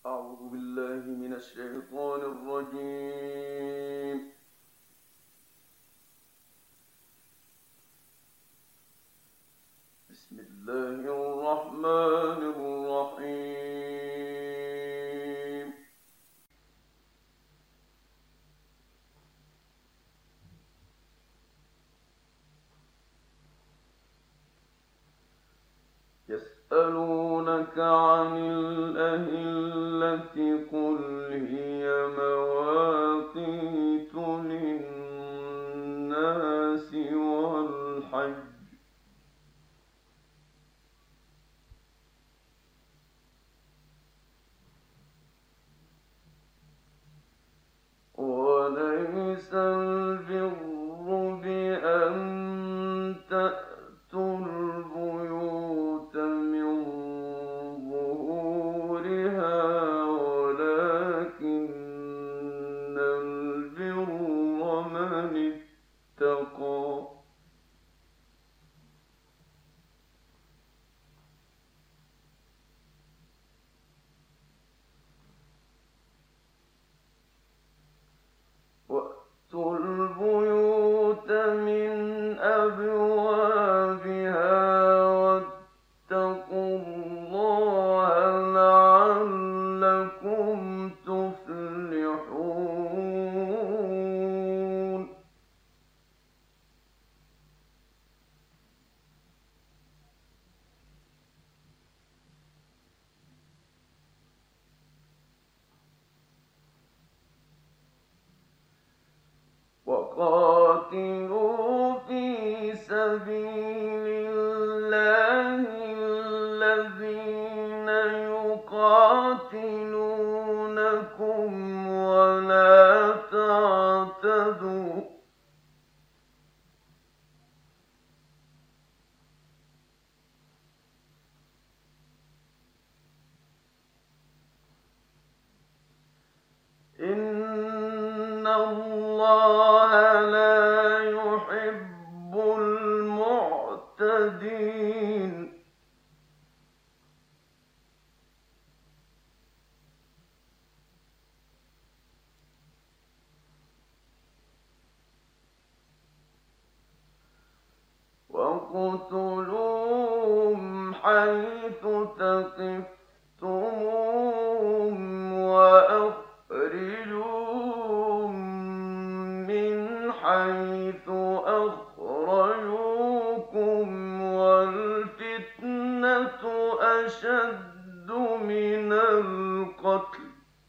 أعوذ بالله من الشيطان الرجيم. بسم الله الرحمن الرحيم. يسألونك عن الأهلة قل هي مواقيت للناس والحج وليس البر بأن تأتوا البيوت من ظهورها ولكن البر من اتقى وأتوا البيوت من أبوابها واتقوا الله لعلكم تفلحون. وقاتلوا في سبيل الله الذين يقاتلونكم ولا تعتدوا إن الله لا يحب المعتدين. واقتلوهم حيث ثقفتموهم وأخرجوهم من حيث أخرجوكم والفتنة أشد من القتل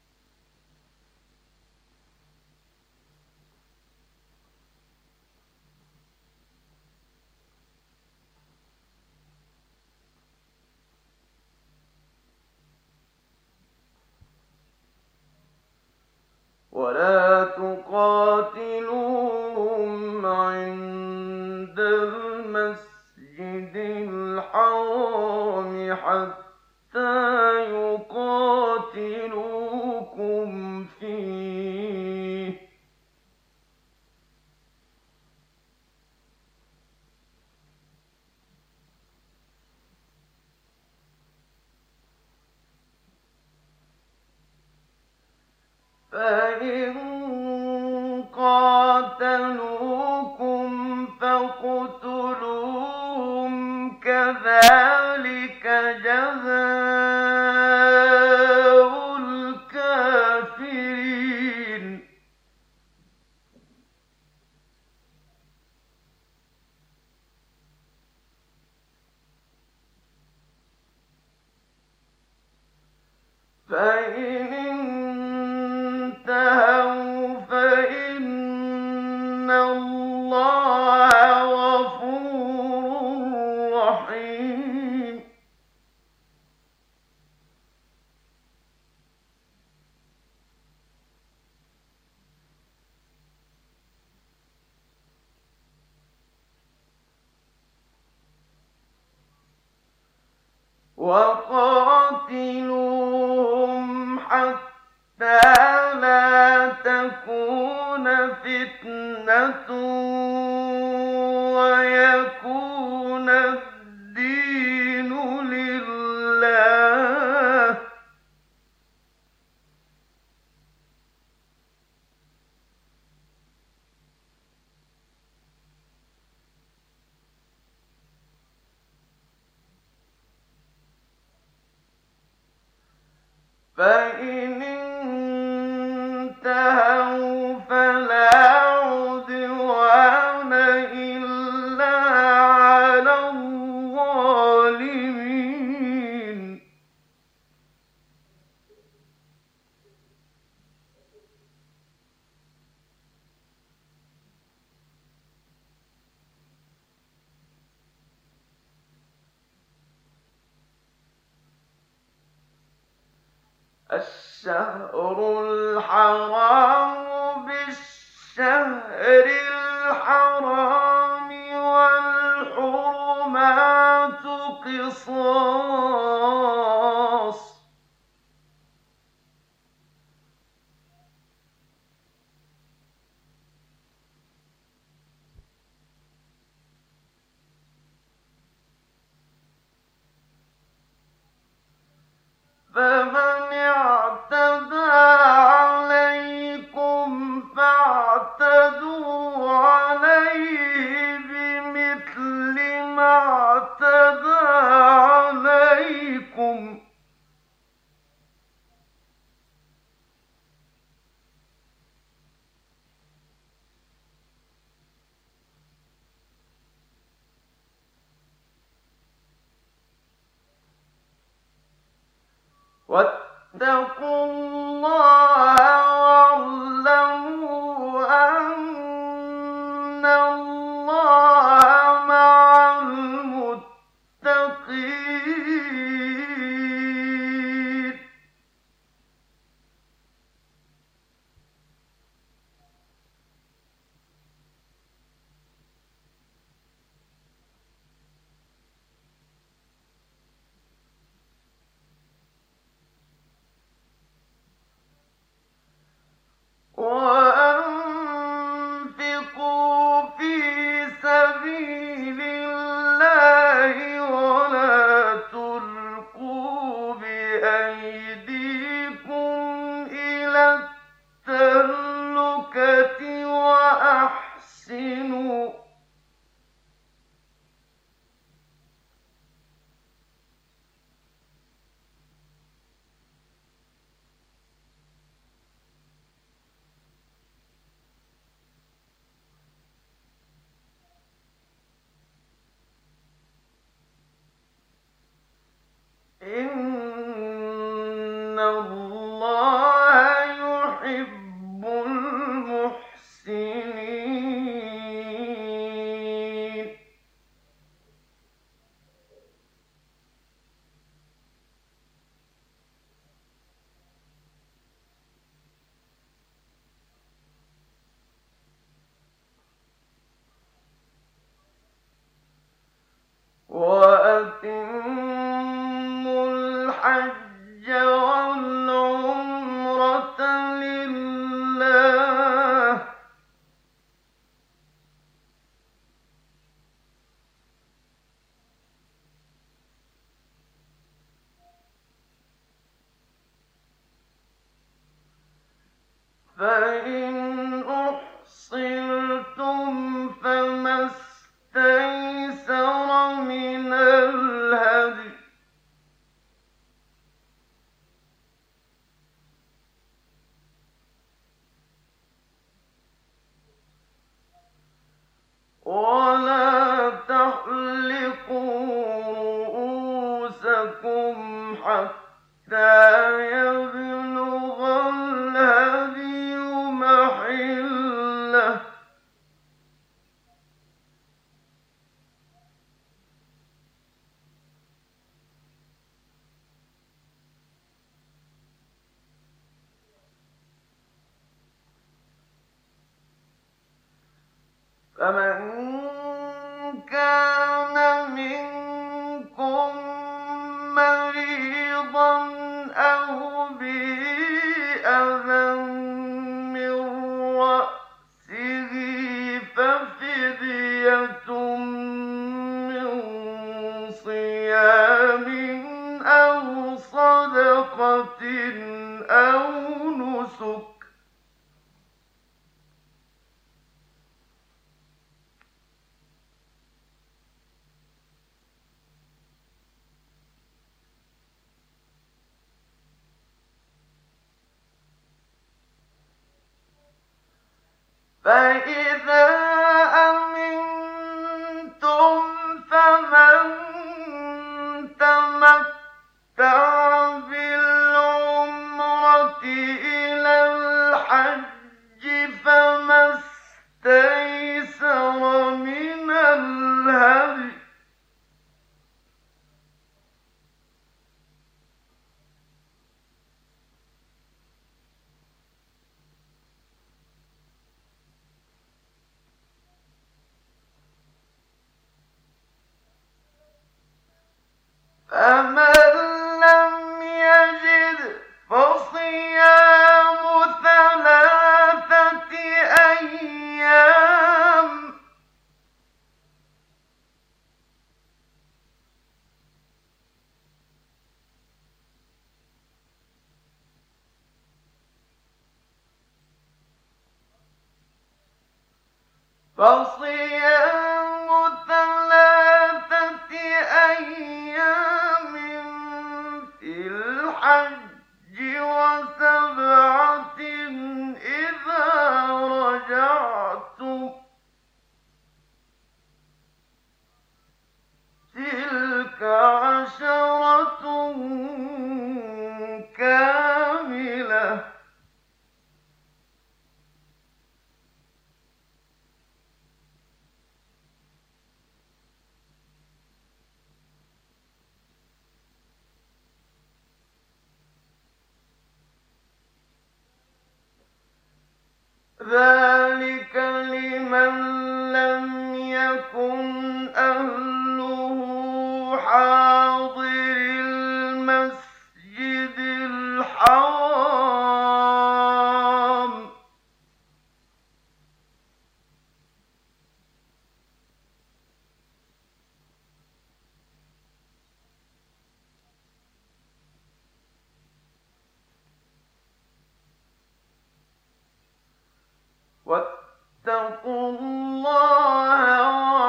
ولا تقاتلوهم عند المسجد الحرام حتى يقاتلوكم فيه فإن قاتلوكم فاقتلوهم كذلك جزاء الكافرين. فإن انتهوا فإن الله غفور رحيم. وقاتلوهم حتى لا تكون فتنة ويكون الدين لله فإن انتهوا فلا عدوان إلا على الظالمين. الشهر الحرام بالشهر الحرام والحرمات قصاص. فمن اعتدى عليكم فاعتدوا عليه بمثل ما اعتدى عليكم. واتقوا الله واعلموا أن الله مع المتقين. وأنفقوا في سبيل الله ولا تلقوا بأيديكم إلى التهلكة وأحسنوا إن الله يحب المحسنين. وأتموا الحج والعمرة لله. فإن أحصرتم فما استيسر من الهدي. ولا تحلقوا رؤوسكم حتى يبلغ الهدي محله. فمن كان منكم مريضا أو به أذى من رأسه ففدية من صيام أو صدقة أو نسك. فإذا أمنتم فمن تمتع بالعمرة إلى الحج فما استيسر من الهدي فمن لم يجد فصيام 3 أيام فصيام 3 أيام في الحج و7 إذا رجعتم تلك 10 كاملة ذلك لمن لم يكن أهله حاضر المسجد الحرام واتقوا الله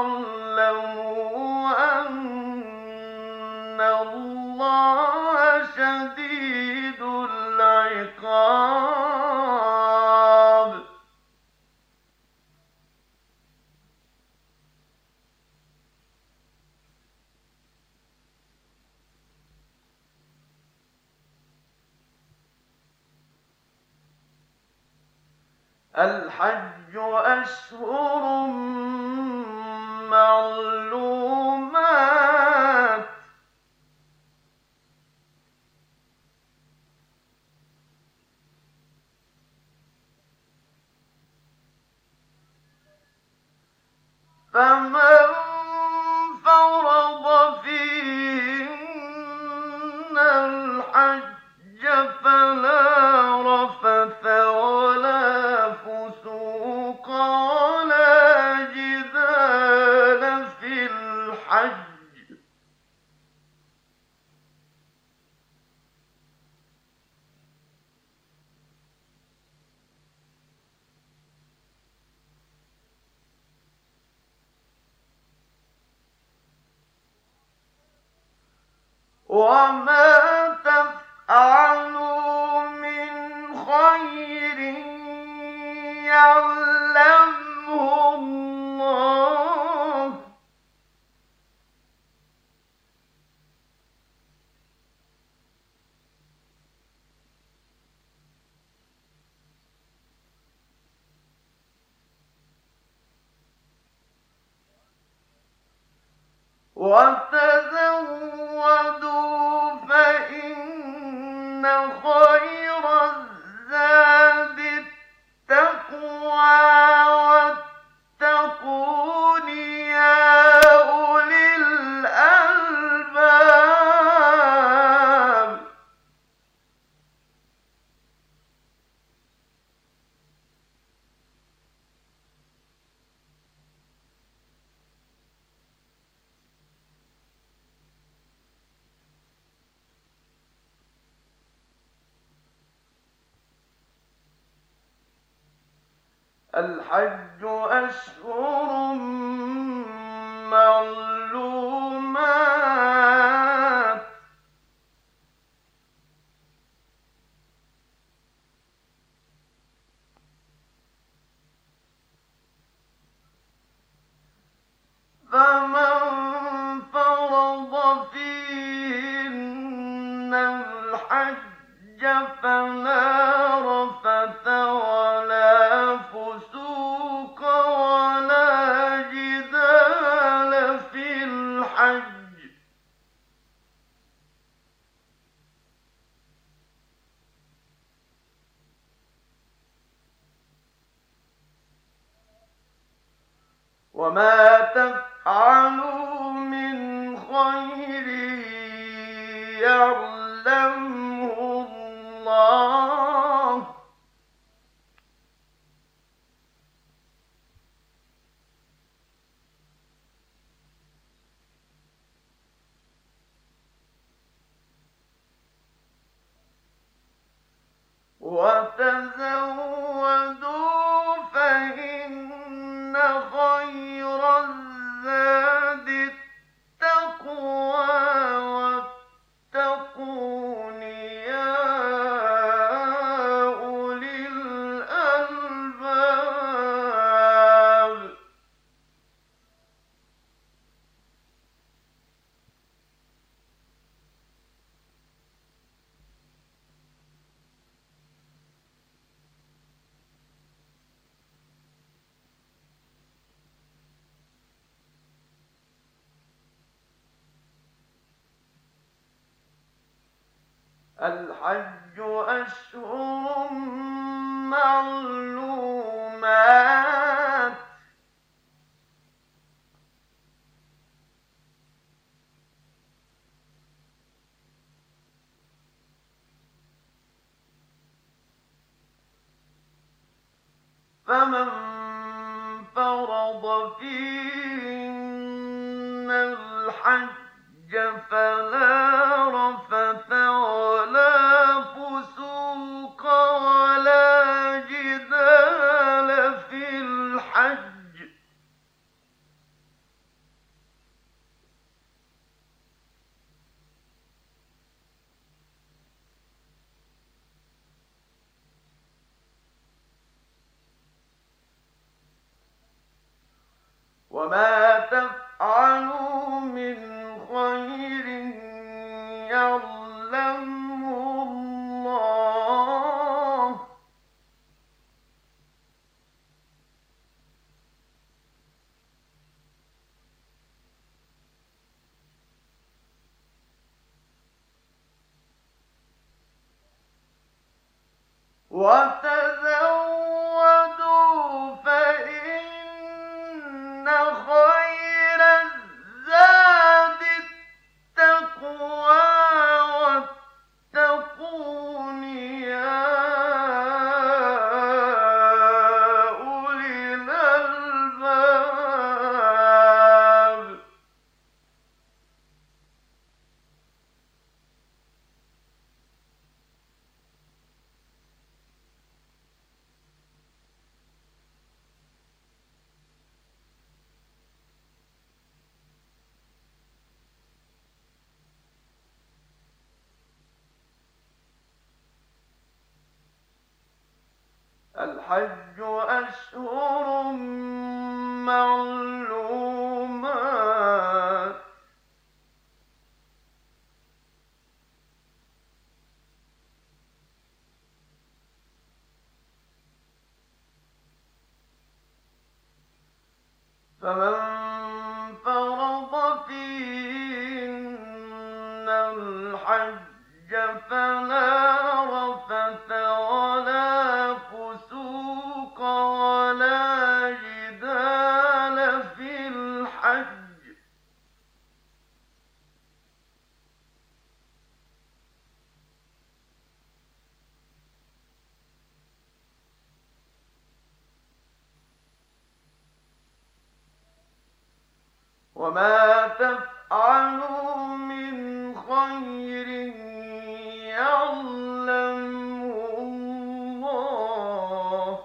واعلموا أن الله شديد العقاب الحج أشهر معلومات فمن فرض فيهن الحج فلا رفث ولا فسوق ولا جدال في الحج وما تفعلوا من خير يعلمه الله وتزودوا فإن خير الزاد التقوى واتقون يا أولي الألباب الحج أشهر معلومات فمن فرض فيهن الحج فلا رفث ولا فسوق ولا جدال في الحج ۖ وما تفعلوا من خير يعلمه الله، وتزودوا فإن خير الزاد التقوى، واتقون يا أولي الألباب. الحج أشهر معلومات، فمن فرض فيهن الحج فلا رفث ولا فسوق ولا جدال في الحج ۖ وما تفعلوا من خير يعلمه الله، وتزودوا فإن خير الزاد التقوى، واتقون يا أولي الألباب. الحج أشهر معلومات، فمن فرض فيهن الحج فلا رفث ولا فسوق ولا جدال في الحج ۖ وما تفعلوا من خير يعلمه الله،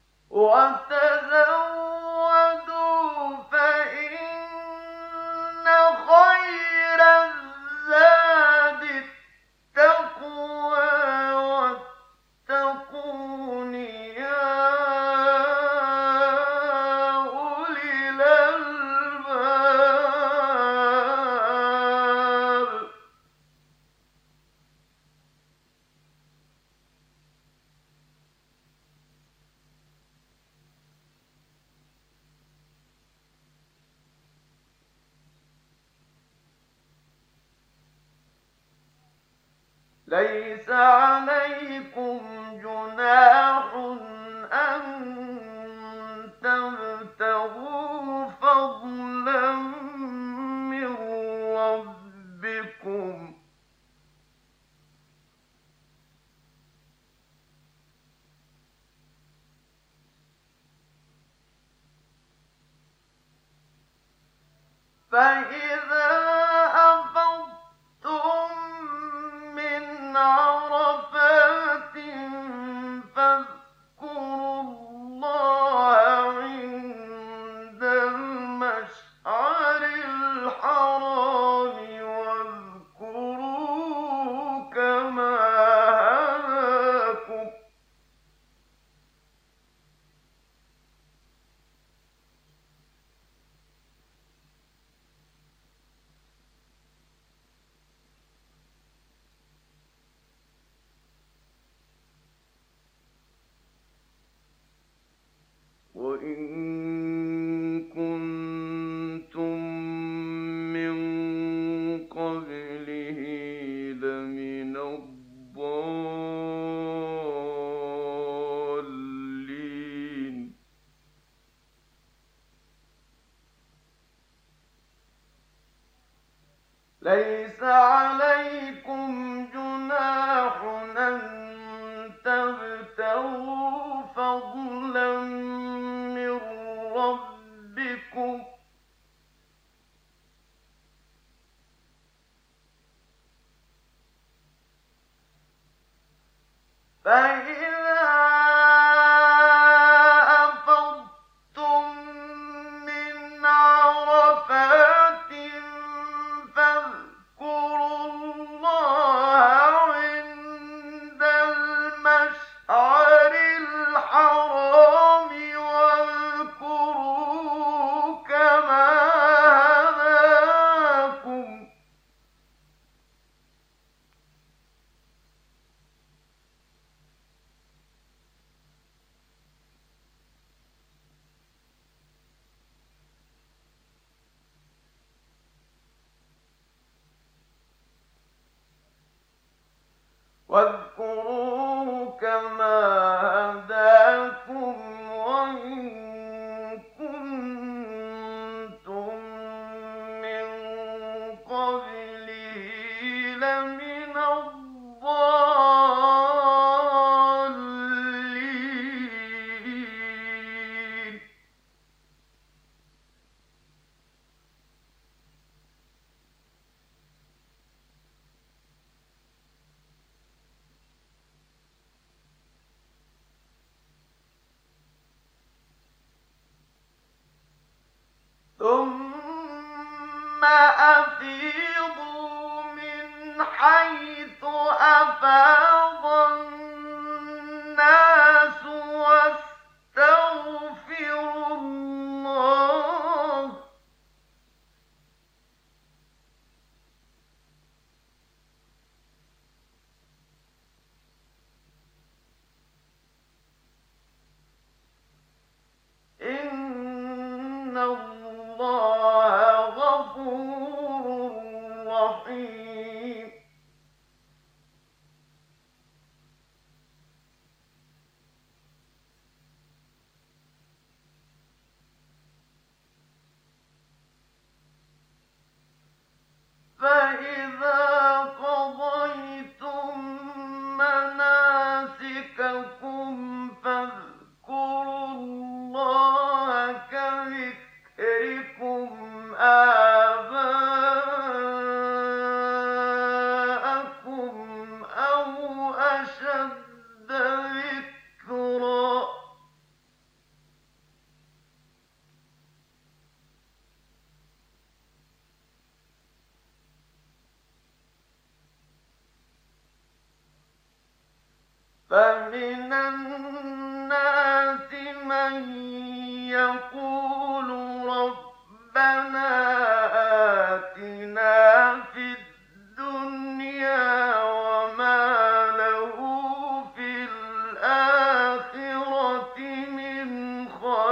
وتزودوا فإن ليس عليكم جناح أن تبتغوا فضلا من ربكم فإذا أفضتم من عرفات فاذكروا الله عند المشعر الحرام واذكروه كما هداكم وإن كنتم من قبله لمن الضالين ليس عليكم جناح أن تبتغوا فضلا من ربكم فإذا أفضتم من عرفات فاذكروا الله عند المشعر الحرام واذكروه كما هداكم واذكروه كما هداكم وإن كنتم من قبله لمن الضالين ثم أفيضوا من حيث أفاض الناس واستغفروا الله إن الله غفور رحيم فإذا قضيتم مناسككم فاذكروا الله كذكركم آباءكم أو أشد ذكرا فمن الناس من يقول ربنا آتنا في الدنيا وما له في الآخرة من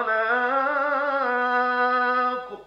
خلاق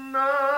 النار